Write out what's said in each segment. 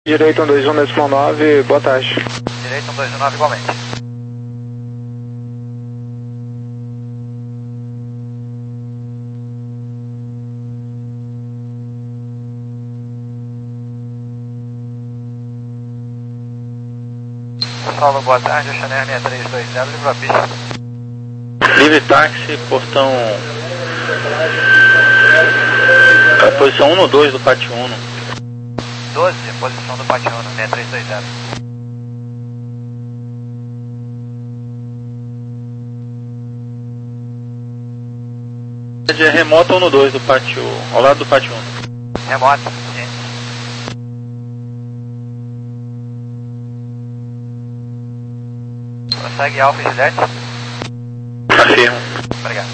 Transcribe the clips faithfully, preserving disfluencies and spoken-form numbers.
Direito um dois um decimal nove, boa tarde. Direito um dois um nove igualmente. Salve, boa tarde, Chanel seis três dois zero, livre a pista. Livre táxi, portão... A posição um no dois do pátio um. doze, posição do pátio um, seis três dois zero. É remoto um no dois do pátio, ao lado do pátio um. Remoto, sim. Consegue Alfa Juliette? Afirmo. Obrigado.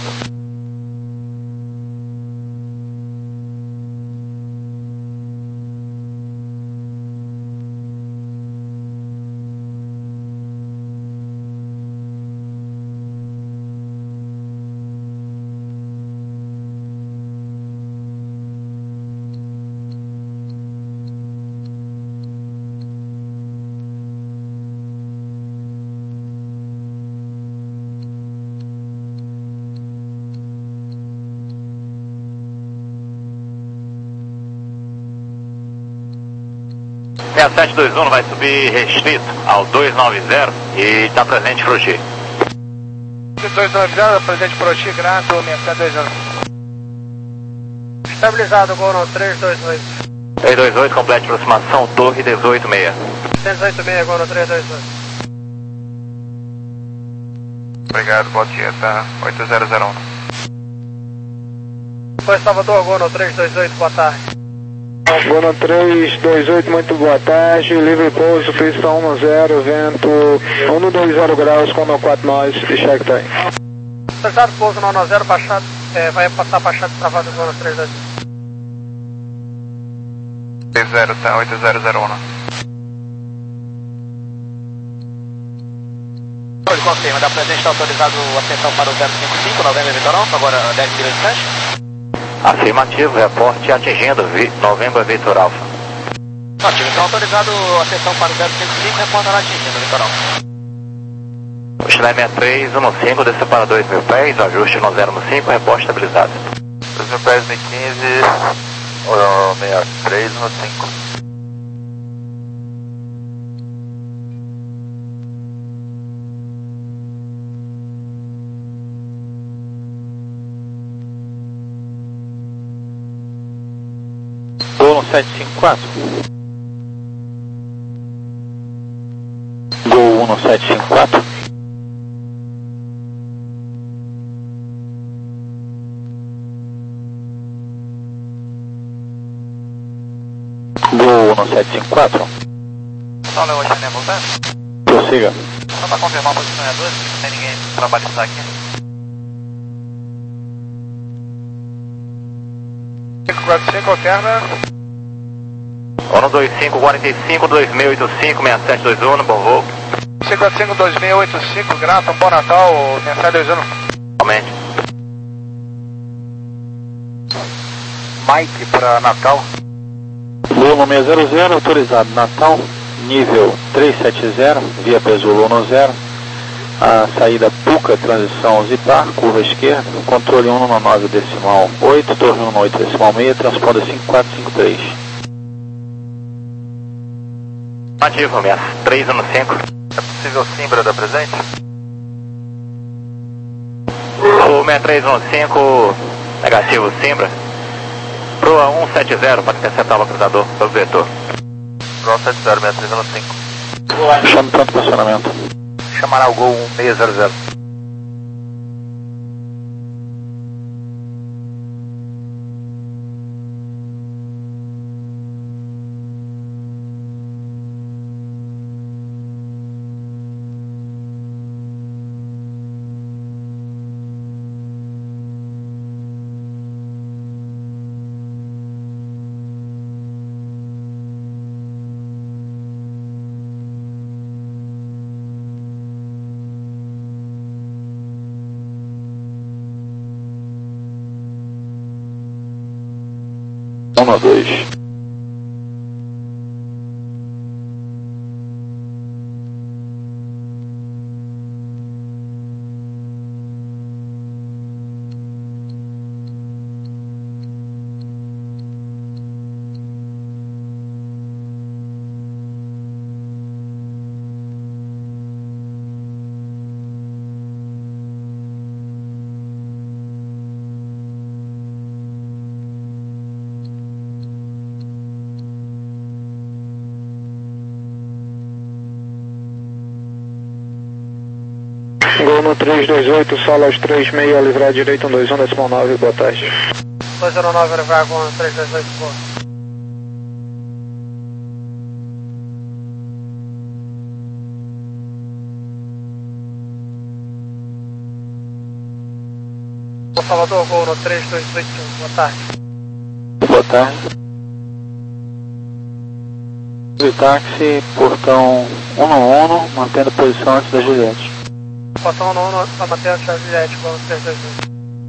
seis sete dois um vai subir restrito ao dois nove zero e está presente Froti. dois nove zero, presente Froti, grato, seis sete dois um. Estabilizado, Gol no três dois oito. três dois oito, complete aproximação, torre dezoito seis. dezoito seis, Gol no três dois oito. Obrigado, Botieta oito zero zero um. Foi Salvador, Gol no três dois oito, boa tarde. Bono três dois oito, muito boa tarde, livre pouso, pista um zero, vento um dois zero graus, com meu quatro nós, e cheque tá aí. Pesado, pouso no um zero, baixado, é, vai passar baixado travado, Gol no três dois oito. três zero, tá, oito zero zero um. Ele confirma, da presente está autorizado a atenção para o zero cinco cinco, Novembro Vitorão, agora dez milhas de distância. Afirmativo, reporte atingindo vi, Novembro Vitor Alfa. Ótimo, então autorizado a atenção para o zero cinco cinco, reporta atingindo, Vitorão. Chile seis três um cinco, desceu para dois mil pés, ajuste no zero cinco, reporte estabilizado. dois mil pés, mil e quinze, seis três um cinco. Gol sete cinco quatro. Gol um no sete cinco quatro. Gol um no sete cinco quatro. Só Leo Chanel voltando? Prossiga. Só para confirmar a posição é doze, não tem ninguém trabalhando aqui. cinco quatro cinco, alterna. um dois cinco, quarenta e cinco, dois mil e oitenta e cinco, seis sete dois um, bom voo. cinco quatro cinco, dois mil e oitenta e cinco, grato, um bom Natal, seis sete dois um. Aumente. Mike para Natal. Gol no seis zero zero, autorizado Natal, nível trezentos e setenta, via Pesul um zero. A saída Puca, transição Zipar, curva esquerda, controle um nove decimal oito, torre um oito decimal seis, transponder cinco quatro cinco três. Ativo, seis três um cinco. É possível Simbra da presente? O seis três um cinco, negativo Simbra. Proa um sete zero para interceptar o localizador pelo vetor. Proa sete zero, seis três um cinco. Chame pronto posicionamento. Chamará o Gol um seis zero zero. um dois. Gol no três dois oito, sala aos três meia, livrar direito, um dois um, decimal nove, boa tarde. dois zero nove, livrar com três dois oito, boa. Salvador, gol no três dois oito, boa tarde. Boa tarde. Táxi, portão um um, mantendo posição antes da Juliette. Portão um um, para manter antes da Juliette, gol no três dois oito.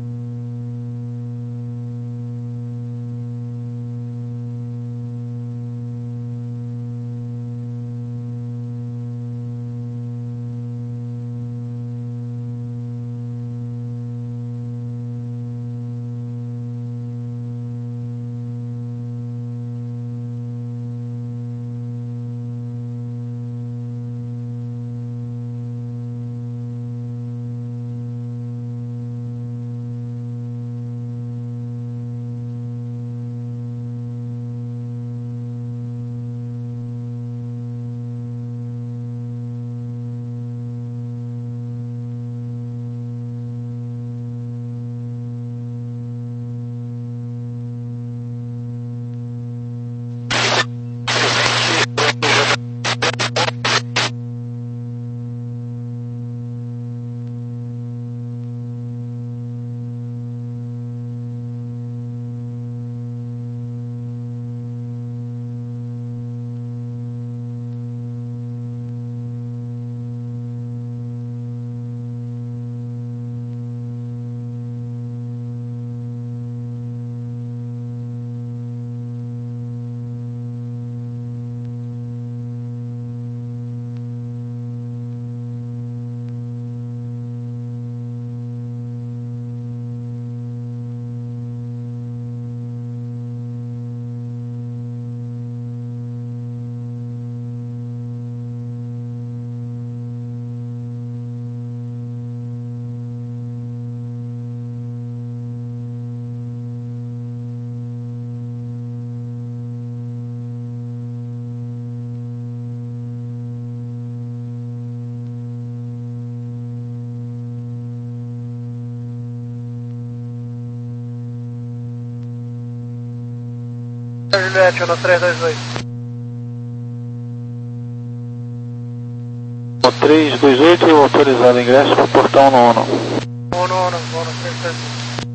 Juliette, no três dois oito. No três dois oito, autorizado ingresso para o portão nono. um um, gol no três dois oito.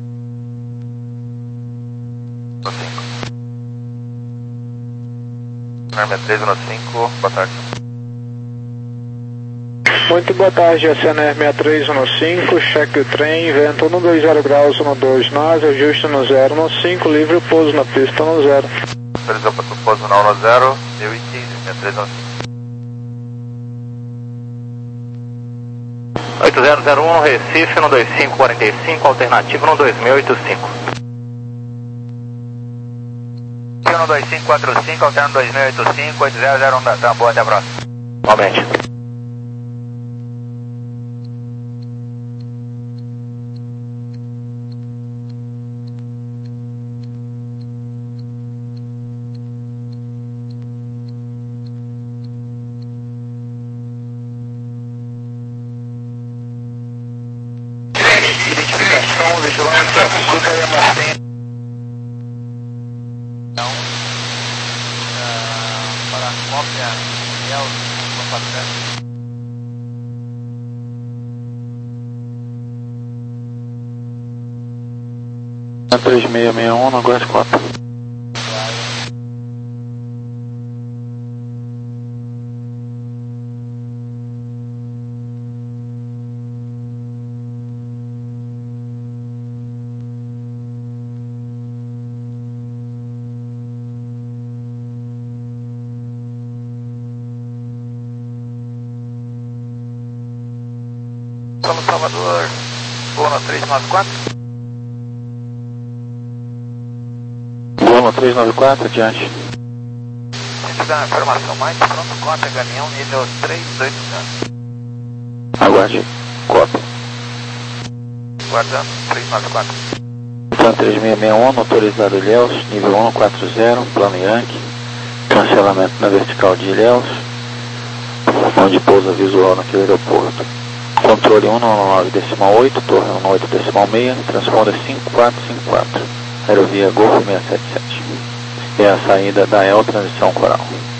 Norma três um cinco, boa tarde. Muito boa tarde, a C N R seis três um cinco, cheque o trem, vento um dois zero graus, um dois nove, ajuste no zero um cinco, livre o pouso na pista no zero. Autorizou para o pouso na um zero, mil e quinze, seis três um cinco. oito zero zero um, Recife, um dois cinco quatro cinco, alternativo um dois seis oito cinco. um dois cinco quatro cinco, alterno dois seis oito cinco, oito zero zero um da TAM, boa, até a próxima. Igualmente. Identificação, vigilância, escuta aí a Martim. Então, uh, para a cópia, Miguel, no papel. três seis seis um, no Glass quatro. Estamos Salvador, voo no três nove quatro. Voo no três nove quatro, adiante. Se tiver uma informação mais, pronto, conta, caminhão nível três oito zero. Aguarde, cópia. Guardando, três nove quatro. Plan três seis seis um, autorizado Ilhéus, nível um quatro zero, plano Yankee. Cancelamento na vertical de Ilhéus, onde pousa visual naquele aeroporto. Controle um nove nove decimal oito, torre um oito decimal seis, transponder cinco quatro cinco quatro, aerovia Golfo seiscentos e setenta e sete. É a saída da E L Transição Coral.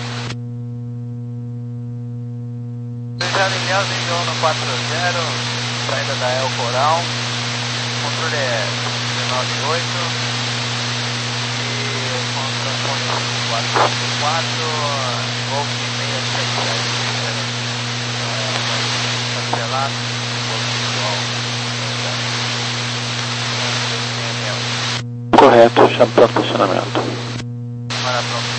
quatro zero, saída da E L Coral, controle é dezenove oito e com transponder quatro cinco quatro, Golf seiscentos e setenta e sete, cancelado, Correto, chame para funcionamento. Para pronto.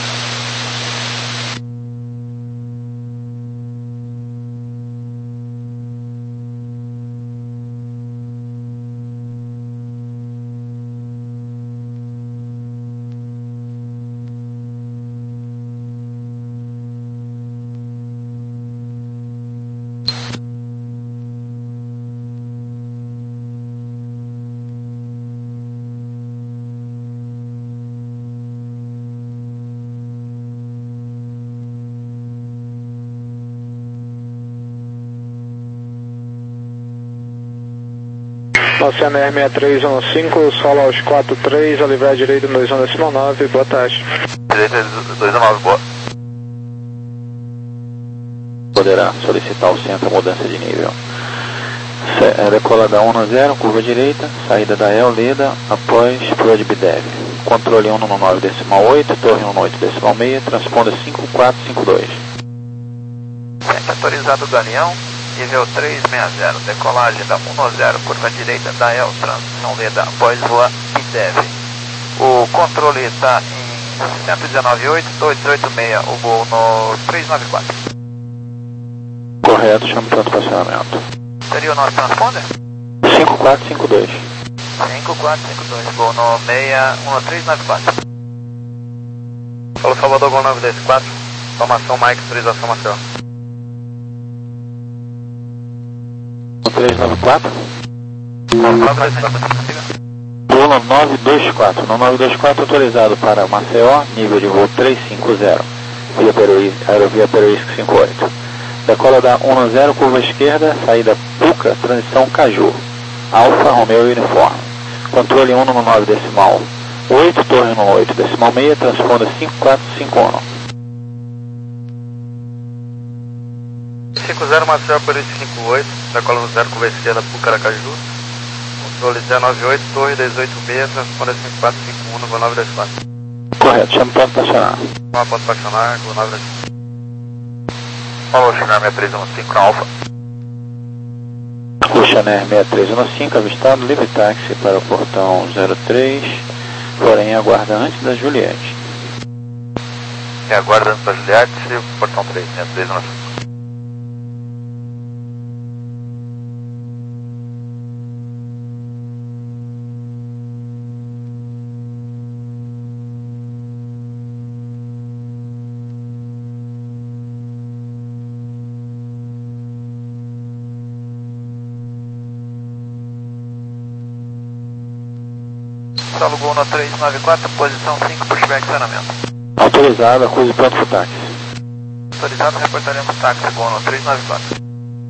Oceano R seis três um cinco, solo aos quatro três, a livrar direito no dois um decimal nove, boa tarde. Direita dois um nove, boa. Poderá solicitar ao centro a mudança de nível. Decola da um zero, curva direita, saída da E L Leda, após Flood B D E V. Controle um nove decimal oito, torre um oito decimal seis, transponda cinco quatro cinco dois. Centro autorizado Galeão, nível trezentos e sessenta, decolagem da um zero, curva direita da E L Transição Leda, após voar B D E V. O controle está em cento e dezenove ponto oito, dois oito seis, o voo no trezentos e noventa e quatro. Correto, chame pronto funcionamento. Seria o nosso transponder? cinco quatro cinco dois. cinco quatro cinco dois, voo no seis um três nove quatro. Alô, Salvador, Gol nove dois quatro, formação Mike, autorização Maceió. trezentos e noventa e quatro? Gol nove dois quatro. No nove dois quatro autorizado para Maceió, nível de voo trezentos e cinquenta, via Peruí, aerovia Peruísco cinquenta e oito. Decola da um zero, curva esquerda, saída Puca, transição Caju, Alfa Romeo Uniforme. Controle um nove decimal oito, torre um oito decimal seis, transponda cinco quatro cinco um. cinco zero, Maceió, Peruísco cinquenta e oito, decola no zero, curva esquerda, Puca, Aracaju. Controle dezenove oito, torre dezoito seis, transponda cinco quatro cinco um, Gol nove dois quatro. Correto, chame para estacionar. Uma ponto para acionar, Gol nove dois quatro. Falou, Chinook seis três um cinco, Alfa. Oceaner seis três um cinco, avistado, livre táxi para o portão zero três, porém aguarda antes da Juliette. E aguarda antes da Juliette, portão três, seis três um cinco. Solo Gol no trezentos e noventa e quatro, posição cinco, pushback acionamento. Autorizado, acuse pronto para o táxi. Autorizado, reportaremos táxi Gol no trezentos e noventa e quatro.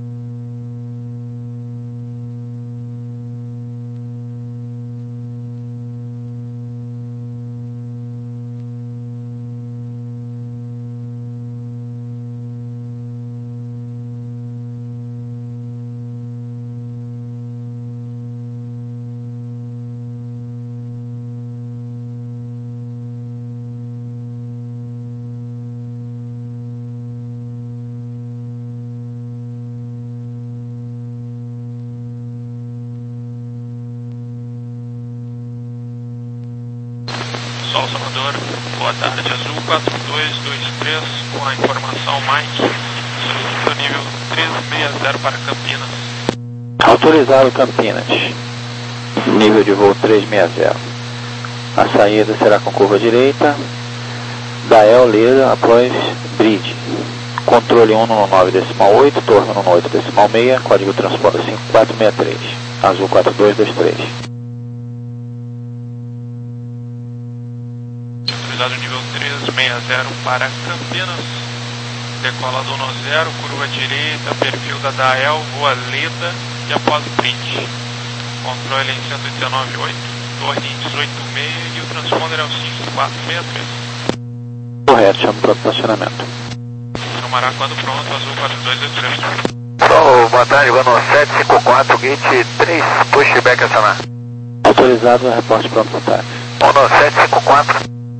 Sol Salvador, boa tarde, Azul quatro dois dois três, com a informação Mike, solicita nível trezentos e sessenta para Campinas. Autorizado Campinas, nível de voo trezentos e sessenta. A saída será com curva direita, da E L Leda após Bridge. Controle um nove decimal oito, torre um oito decimal seis, código transponder cinco quatro seis três, Azul quatro dois dois três. Autorizado nível trezentos e sessenta para Campinas. Sol Salvador, boa tarde, Azul quatro dois dois três, com a informação Mike, solicita nível trezentos e sessenta para Campinas. Autorizado Campinas, nível de voo trezentos e sessenta. A saída será com curva direita, da E L Leda após Bridge. Controle um nove decimal oito, torre um oito decimal seis, código transponder cinco quatro seis três. decola do um zero, curva direita, perfil da Dael, voa Leda e após o print. Controle em cento e dezenove ponto oito, torre em dezoito ponto seis e o transponder é o cinco quatro seis três. Correto, chamo para o estacionamento. Chamará quando pronto, azul quatro dois oito três. Solo, boa tarde, Gano sete cinco quatro, gate três, pushback acionar. Autorizado, reporte pronto para táxi. Gano sete cinco quatro.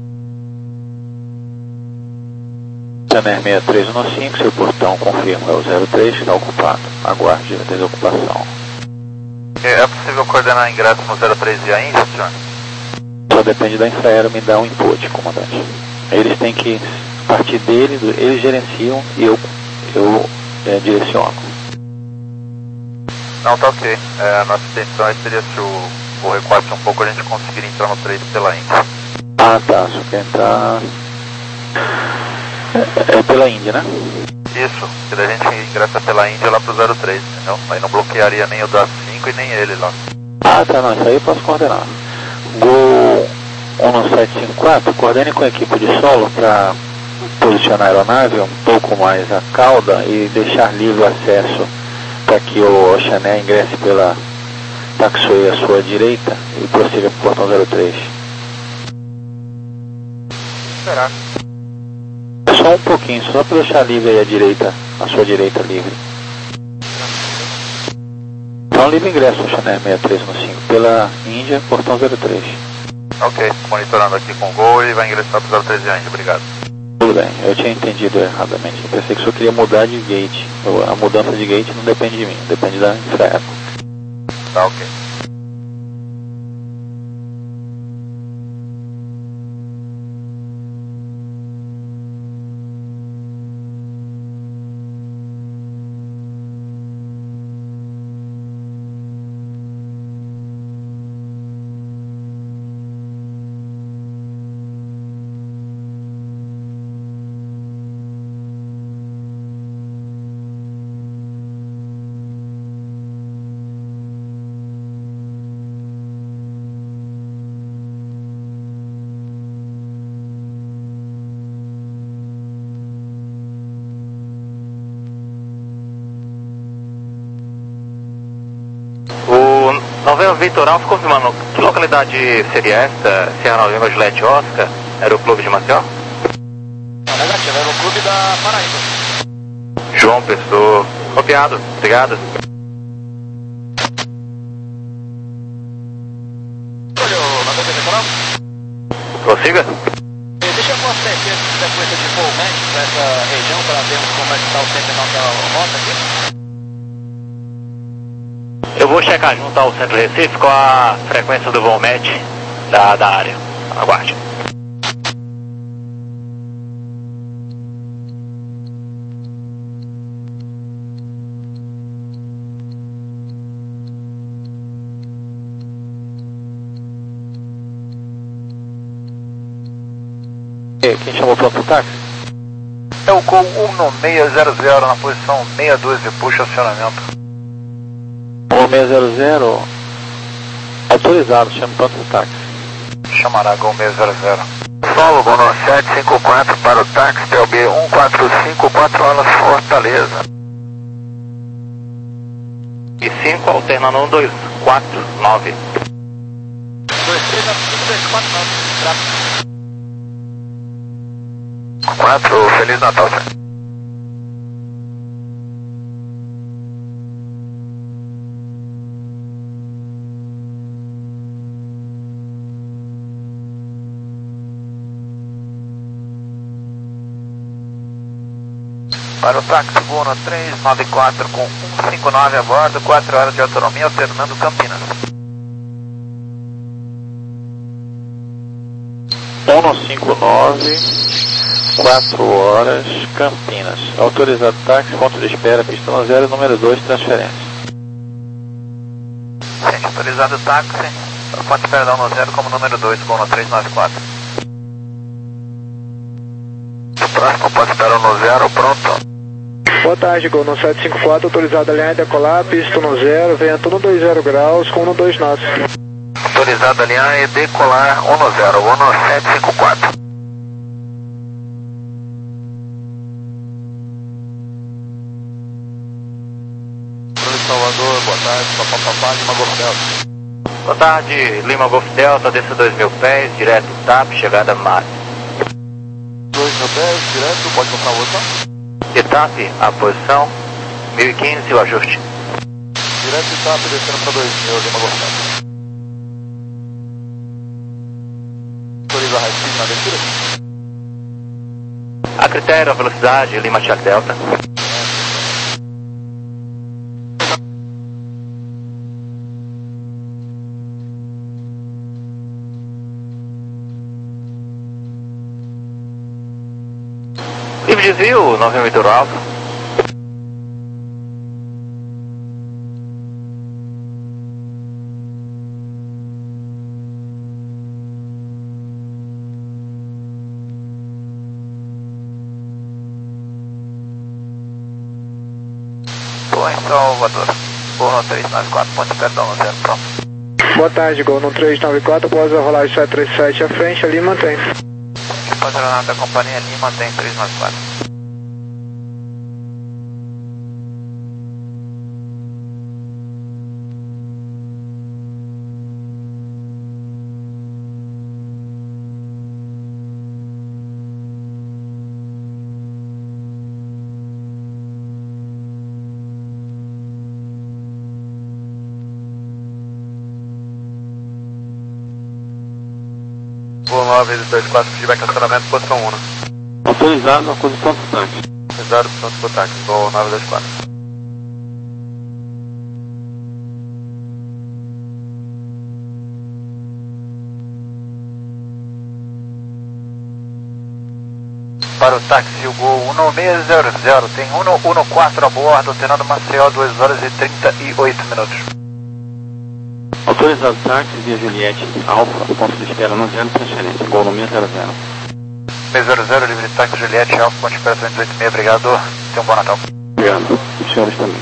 Channel seis três um cinco, seu portão confirma, é o zero três, está ocupado. Aguarde a desocupação. É possível coordenar ingresso no zero três via Índia, senhor? Só depende da Infraero me dar um input, comandante. Eles têm que, a partir deles, eles gerenciam e eu, eu é, direciono. Não, tá ok. É, a nossa intenção aí seria, se o, o recorte um pouco, a gente conseguir entrar no trade pela Índia. Ah, tá, só quer entrar... É, é pela Índia, né? Isso, que daí a gente ingressa pela Índia lá pro zero três, entendeu? Aí não bloquearia nem o da cinco e nem ele lá. Ah, tá, não, isso aí eu posso coordenar. Gol um sete cinco quatro, coordene com a equipe de solo para posicionar a aeronave um pouco mais a cauda e deixar livre o acesso para que o Oceané ingresse pela taxiway à sua direita e prossiga para o portão zero três. Será? Só um pouquinho, só para deixar livre aí a direita, a sua direita livre. Então, livre ingresso, Oceané seis três um cinco, pela Índia, portão zero três. Ok, monitorando aqui com o Gol e vai ingressar para o zero três de Índia, obrigado. Tudo bem, eu tinha entendido erradamente. Eu pensei que só queria mudar de gate. A mudança de gate não depende de mim, depende da Infraero. Tá ok. Novembro Victor Alfa confirmando, que localidade seria esta? Serra Novembro Juliette Oscar? Era o clube de Maceió? Não, negativo, era o clube da Paraíba. João Pessoa, copiado, obrigado. Olha, o Novembro Victor Alfa? Prossiga. Deixa eu mostrar aqui a sequência de voo médio para essa região, para vermos como é que está o tempo da nossa rota aqui. Eu vou checar junto ao Centro Recife com a frequência do voo match da, da área. Aguarde. Quem chamou para o táxi? É o Gol um seis zero zero na posição sessenta e dois e puxa acionamento. um seis zero zero, autorizado, chama pronto para o táxi. Chamará Gol seis zero zero. Solo, Bono sete cinco quatro para o táxi, P L B um quatro cinco, quatro horas Fortaleza. E cinco alternando um dois quatro nove. dois três cinco dois quatro nove. quatro, Feliz Natal, senhor. Para o táxi Buno três nove quatro com um cinco nove a bordo, quatro horas de autonomia, alternando Campinas. um cinco nove, quatro horas, Campinas. Autorizado táxi, ponto de espera, pistão zero, número dois, transferência. Gente, autorizado táxi, ponto de espera da um zero como número dois, Buno três nove quatro. Próximo, ponto de espera um zero, pronto. Boa tarde, Gol no sete cinco quatro, autorizado a alinhar e decolar, pista no zero, vento um dois zero graus com um dois knots. Autorizado a alinhar e decolar um zero, um sete cinco quatro. Salvador, boa tarde, Papapá, Lima Golf Delta. Boa tarde, Lima Golf Delta, desça dois mil pés, direto T A P, chegada Mar. dois mil pés, direto, pode comprar outra? De T A P, a posição, mil e quinze, o ajuste. Direto de T A P, descendo para dois mil, Lima Golf Delta. Autoriza a high speed na descida? A critério, a velocidade, Lima Charlie Delta. Livre desvio, nove mil Vitor Alfa. Estou em Salvador. Gol três nove quatro, ponte perdão, no zero, pronto. Boa tarde, Gol no três nove quatro, após a rolagem sete três sete à frente, ali mantém. Padronado da companhia Lima tem três nove quatro. Voo nove dois quatro, feedback acionamento, posição um. Autorizado a posição do tanque. Autorizado, posição do táxi, voo nove dois quatro. Para o táxi, o Gol um seis zero zero, tem um um quatro a bordo, alterando Maceió, duas horas e trinta e oito minutos. Autorizado táxi via Juliette Alfa, ponto de espera no zero, transferência. Gol no seis zero zero. seis zero zero, livre de táxi Juliette Alfa, ponto de espera duzentos e oitenta e seis, obrigado. Tenha um bom Natal. Obrigado. Os senhores também.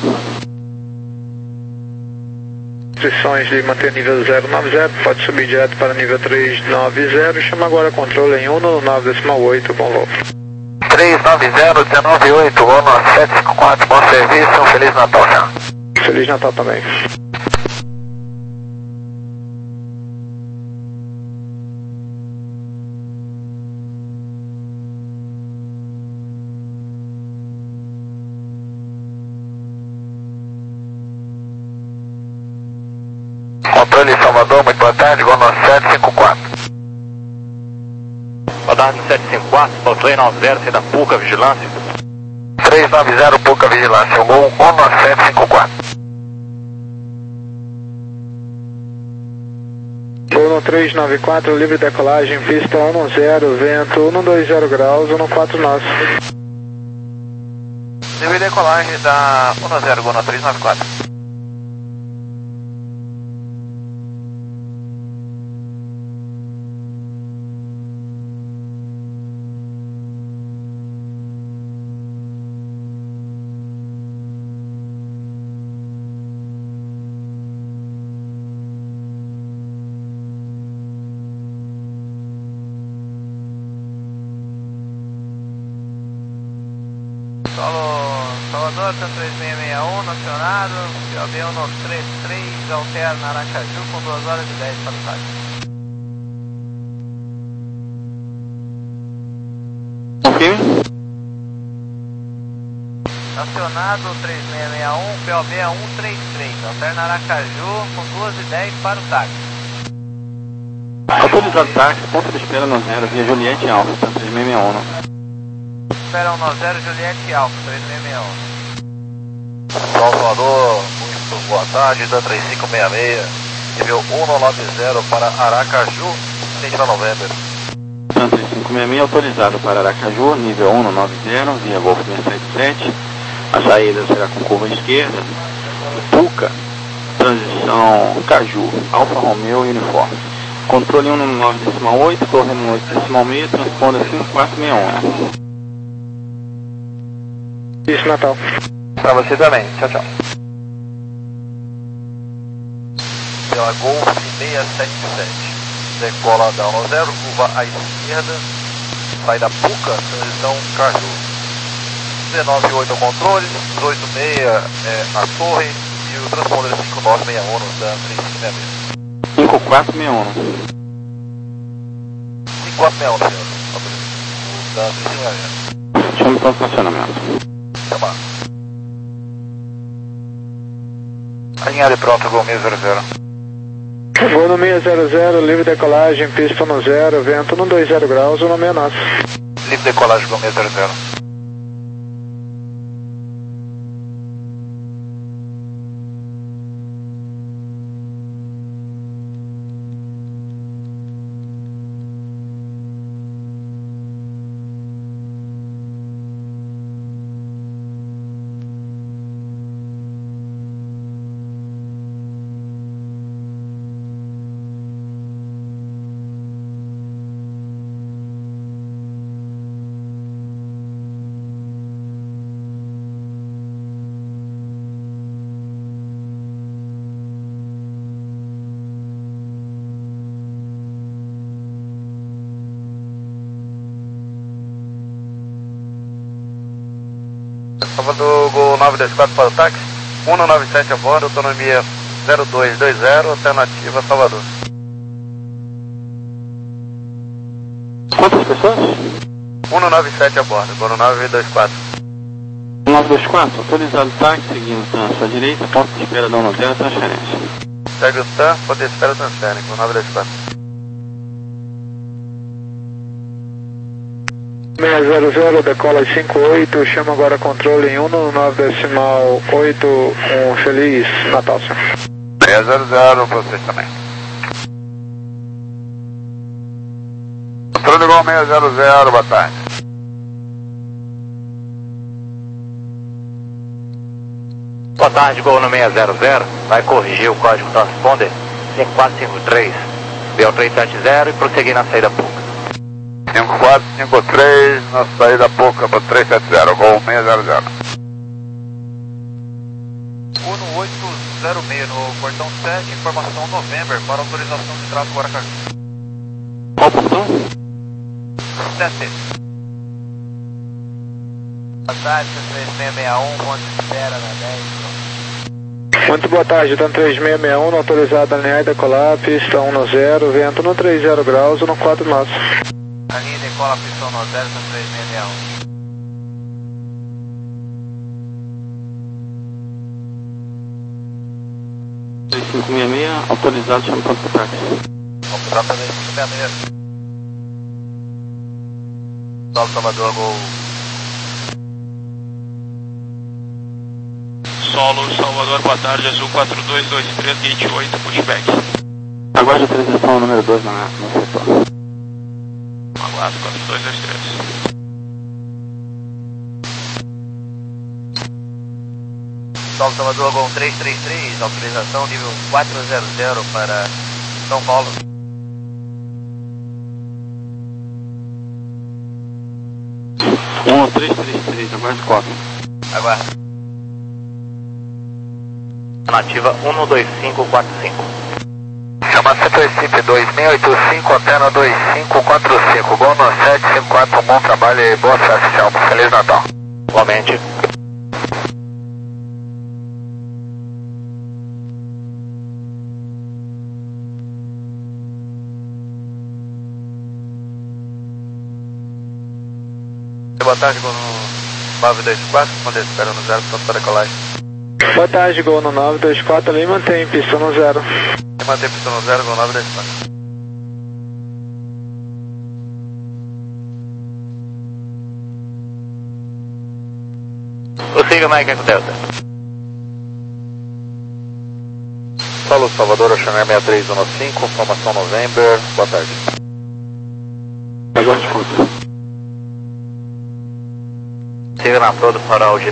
Restrições de manter nível zero nove zero, pode subir direto para nível três nove zero, chama agora controle em um no nove oito, bom voo. três nove zero, um nove oito, ONU sete cinco quatro, bom serviço, um Feliz Natal, já. Feliz Natal também. Controle Salvador, muito boa tarde, Gol sete cinco quatro. Boa tarde, sete cinco quatro, Pautley nove zero, C da Puca, vigilância. três nove zero, Puca Vigilância, Gol ONU sete cinco quatro. Gol no três nove quatro, livre decolagem, pista um zero, vento um dois zero graus, um quatro nove. Livre decolagem da um zero, Gol no três nove quatro. Solo Salvador, três seis seis um, acionado, P O B um três três, alterna Aracaju com duas horas e dez para o táxi. Confirme. Acionado três seis seis um, P O B um três três, alterna Aracaju com duas e dez para o táxi. Autorizado táxi, ponto de espera no zero, via Juliette Alfa, três seis seis um. Espera um zero, Juliette Alfa, três seis seis um. Salvador, muito boa tarde, da três cinco seis seis, nível um nove zero para Aracaju, Central November. três cinco seis seis, autorizado para Aracaju, nível um nove zero, via Golf seis sete sete. A saída será com curva esquerda. Puca, transição Caju, Alfa Romeo Uniforme. Controle um nove oito, torre no oito seis, transponder cinco quatro seis um. Isso, Natal. Para você também, tchau, tchau. Pela Golf seis sete sete, decola da um zero, curva à esquerda, sai da Puca, transição Caju. dezenove oito controle, dezoito seis é a torre e o transponder cinco nove seis um da três cinco seis seis. cinco quatro seis um. cinco quatro seis um, senhor. Da três cinco seis seis. Chama para funcionamento. Chama. Alinhado e pronto, Gol seis zero zero. Voo no seis zero zero, livre decolagem, pista no zero, vento no dois zero graus, o nome é nosso. Livre decolagem, Gol seis zero zero. Salvador, Gol nove dois quatro para o táxi, um nove sete a bordo, autonomia zero dois dois zero, alternativa Salvador. Quantas pessoas? um nove sete a bordo, Gol nove dois quatro. nove dois quatro, autorizado táxi, seguindo tá à sua direita, ponto de espera da um zero, transferência. Segue o T A, ponto de espera transfere, Gol nove dois quatro. seis zero zero, decola cinco oito, chama agora controle em um nove decimal oito, um Feliz Natal, senhor. seis zero zero, vocês também. Controle Gol seis zero zero, boa tarde. Boa tarde, Gol no seis zero zero, vai corrigir o código transponder cinco quatro cinco três, B O três sete zero e prosseguir na saída pouca. cinco quatro cinco três, na saída pouca para três sete zero, Gol seis zero zero. Uno oito zero seis no portão sete, informação November para autorização de tráfego Aracaju. Qual portão? sete. Boa tarde, três seis seis um, ponto de espera na dez. Muito boa tarde, Dan três seis seis um, autorizado a alinhar e decolar, pista um no zero, vento no três zero graus, no quatro nosso. A linha decola pista no zero, três seis seis um. três cinco seis seis, autorizado, chama ponto de táxi. Autorizado para três cinco seis seis. Salve Salvador, Gol. Solo Salvador, boa tarde, Azul quatro dois dois três, gate oito, pushback. Aguarde a autorização número dois na, no setor. Aguardo quatro dois dois três. Salve Salvador, Gol três três três, autorização nível quatro zero zero para São Paulo. um três três três, aguarde cópia. Aguardo. Alternativa um dois cinco quatro cinco. Chama Cetocip dois seis oito cinco, antena dois cinco quatro cinco, Gol no sete cinco quatro, bom trabalho e boa festa, tchau, Feliz Natal. Igualmente. Boa tarde, Gol no nove dois quatro, quando eles esperam no zero, pronto para decolagem. Boa tarde, Gol no nove dois quatro, ali mantém pista no zero. E mantém pista no zero, Gol nove dois quatro. Prossiga, Mike Eco Delta. Solo Salvador, Oceaner seis três um cinco, formação November, boa tarde. Aguarde cópia. Siga na toda para o